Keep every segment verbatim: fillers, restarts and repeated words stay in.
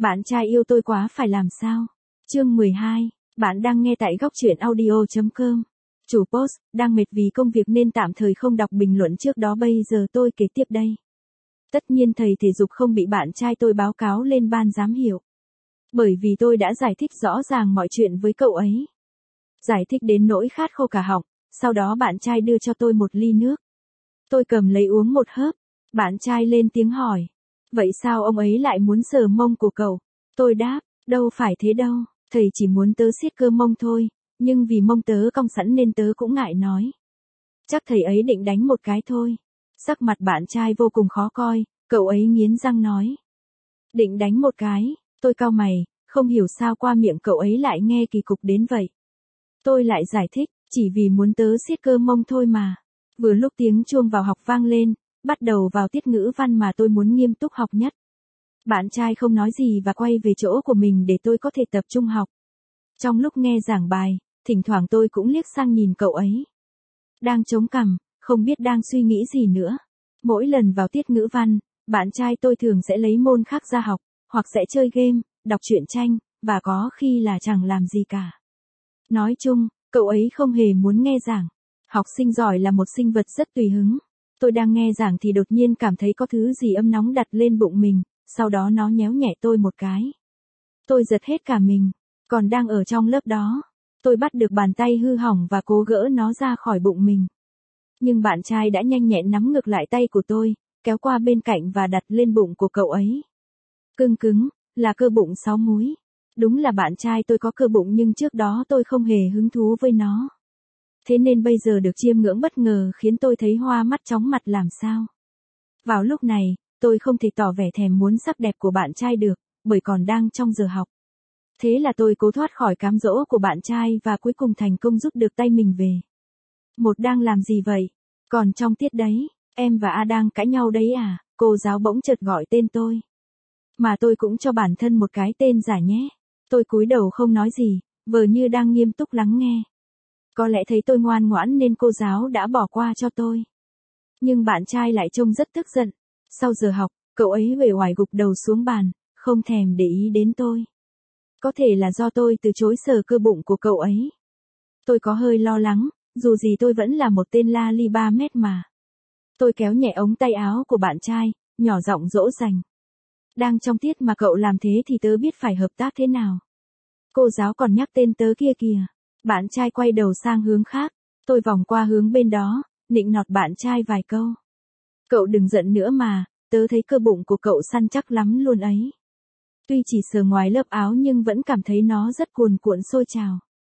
Bạn trai yêu tôi quá phải làm sao? Chương mười hai, bạn đang nghe tại góc truyện audio chấm com. Chủ post, đang mệt vì công việc nên tạm thời không đọc bình luận trước đó, bây giờ tôi kể tiếp đây. Tất nhiên thầy thể dục không bị bạn trai tôi báo cáo lên ban giám hiệu. Bởi vì tôi đã giải thích rõ ràng mọi chuyện với cậu ấy. Giải thích đến nỗi khát khô cả họng, sau đó bạn trai đưa cho tôi một ly nước. Tôi cầm lấy uống một hớp, bạn trai lên tiếng hỏi. Vậy sao ông ấy lại muốn sờ mông của cậu? Tôi đáp, đâu phải thế đâu, thầy chỉ muốn tớ siết cơ mông thôi, nhưng vì mông tớ cong sẵn nên tớ cũng ngại nói. Chắc thầy ấy định đánh một cái thôi. Sắc mặt bạn trai vô cùng khó coi, cậu ấy nghiến răng nói. Định đánh một cái, tôi cau mày, không hiểu sao qua miệng cậu ấy lại nghe kỳ cục đến vậy. Tôi lại giải thích, chỉ vì muốn tớ siết cơ mông thôi mà. Vừa lúc tiếng chuông vào học vang lên, bắt đầu vào tiết ngữ văn mà tôi muốn nghiêm túc học nhất. Bạn trai không nói gì và quay về chỗ của mình để tôi có thể tập trung học. Trong lúc nghe giảng bài, thỉnh thoảng tôi cũng liếc sang nhìn cậu ấy. Đang chống cằm, không biết đang suy nghĩ gì nữa. Mỗi lần vào tiết ngữ văn, bạn trai tôi thường sẽ lấy môn khác ra học, hoặc sẽ chơi game, đọc truyện tranh, và có khi là chẳng làm gì cả. Nói chung, cậu ấy không hề muốn nghe giảng. Học sinh giỏi là một sinh vật rất tùy hứng. Tôi đang nghe giảng thì đột nhiên cảm thấy có thứ gì ấm nóng đặt lên bụng mình, sau đó nó nhéo nhẹ tôi một cái. Tôi giật hết cả mình, còn đang ở trong lớp đó. Tôi bắt được bàn tay hư hỏng và cố gỡ nó ra khỏi bụng mình. Nhưng bạn trai đã nhanh nhẹn nắm ngược lại tay của tôi, kéo qua bên cạnh và đặt lên bụng của cậu ấy. Cưng cứng, là cơ bụng sáu múi. Đúng là bạn trai tôi có cơ bụng nhưng trước đó tôi không hề hứng thú với nó. Thế nên bây giờ được chiêm ngưỡng bất ngờ khiến tôi thấy hoa mắt chóng mặt làm sao. Vào lúc này, tôi không thể tỏ vẻ thèm muốn sắc đẹp của bạn trai được, bởi còn đang trong giờ học. Thế là tôi cố thoát khỏi cám dỗ của bạn trai và cuối cùng thành công rút được tay mình về. Một đang làm gì vậy? Còn trong tiết đấy, em và A đang cãi nhau đấy à? Cô giáo bỗng chợt gọi tên tôi. Mà tôi cũng cho bản thân một cái tên giả nhé. Tôi cúi đầu không nói gì, vờ như đang nghiêm túc lắng nghe. Có lẽ thấy tôi ngoan ngoãn nên cô giáo đã bỏ qua cho tôi. Nhưng bạn trai lại trông rất tức giận. Sau giờ học, cậu ấy uể oải gục đầu xuống bàn, không thèm để ý đến tôi. Có thể là do tôi từ chối sờ cơ bụng của cậu ấy. Tôi có hơi lo lắng, dù gì tôi vẫn là một tên la li ba mét mà. Tôi kéo nhẹ ống tay áo của bạn trai, nhỏ giọng dỗ dành. Đang trong tiết mà cậu làm thế thì tớ biết phải hợp tác thế nào. Cô giáo còn nhắc tên tớ kia kìa. Bạn trai quay đầu sang hướng khác. Tôi vòng qua hướng bên đó, nịnh nọt bạn trai vài câu. Cậu đừng giận nữa mà, tớ thấy cơ bụng của cậu săn chắc lắm luôn ấy. Tuy chỉ sờ ngoài lớp áo nhưng vẫn cảm thấy nó rất cuồn cuộn sôi trào.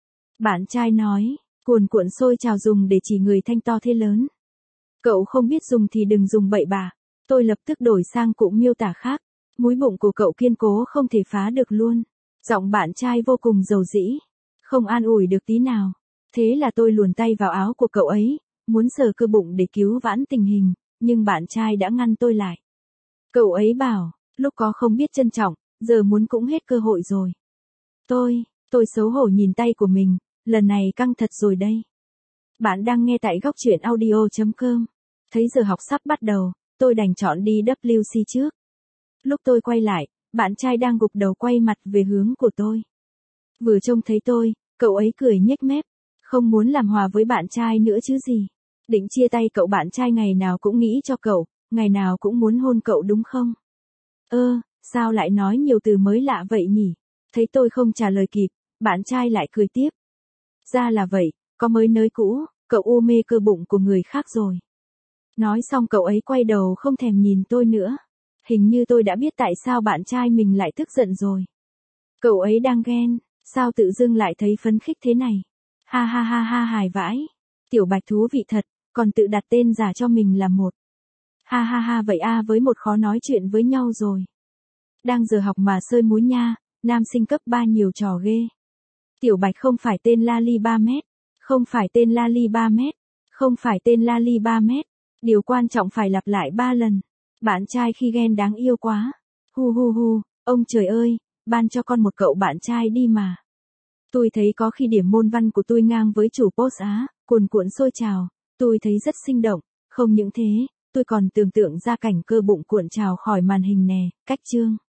Bạn trai nói, cuồn cuộn sôi trào dùng để chỉ người thanh to thế lớn. Cậu không biết dùng thì đừng dùng bậy bạ. Tôi lập tức đổi sang cụm miêu tả khác. Múi bụng của cậu kiên cố không thể phá được luôn. Giọng bạn trai vô cùng dầu dĩ. Không an ủi được tí nào. Thế là tôi luồn tay vào áo của cậu ấy, muốn sờ cơ bụng để cứu vãn tình hình, nhưng bạn trai đã ngăn tôi lại. Cậu ấy bảo, lúc có không biết trân trọng, giờ muốn cũng hết cơ hội rồi. Tôi, tôi xấu hổ nhìn tay của mình, lần này căng thật rồi đây. Bạn đang nghe tại góc truyện audio chấm com. Thấy giờ học sắp bắt đầu, tôi đành chọn đi vê kép xê trước. Lúc tôi quay lại, bạn trai đang gục đầu quay mặt về hướng của tôi. Vừa trông thấy tôi, cậu ấy cười nhếch mép, không muốn làm hòa với bạn trai nữa chứ gì. Định chia tay cậu, bạn trai ngày nào cũng nghĩ cho cậu, ngày nào cũng muốn hôn cậu đúng không? Ơ, sao lại nói nhiều từ mới lạ vậy nhỉ? Thấy tôi không trả lời kịp, bạn trai lại cười tiếp. Ra là vậy, có mới nới cũ, cậu u mê cơ bụng của người khác rồi. Nói xong cậu ấy quay đầu không thèm nhìn tôi nữa. Hình như tôi đã biết tại sao bạn trai mình lại tức giận rồi. Cậu ấy đang ghen, sao tự dưng lại thấy phấn khích thế này? Ha ha ha ha, hài vãi. Tiểu Bạch thú vị thật, còn tự đặt tên giả cho mình là một. Ha ha ha, vậy a với một khó nói chuyện với nhau rồi. Đang giờ học mà sơi múi nha, nam sinh cấp ba nhiều trò ghê. Tiểu Bạch không phải tên la li ba mét, không phải tên la li ba mét, không phải tên la li ba mét. Điều quan trọng phải lặp lại ba lần. Bạn trai khi ghen đáng yêu quá. Hu hu hu, ông trời ơi, ban cho con một cậu bạn trai đi mà. Tôi thấy có khi điểm môn văn của tôi ngang với chủ post á, cuồn cuộn sôi trào, tôi thấy rất sinh động. Không những thế, tôi còn tưởng tượng ra cảnh cơ bụng cuộn trào khỏi màn hình nè, cách chương.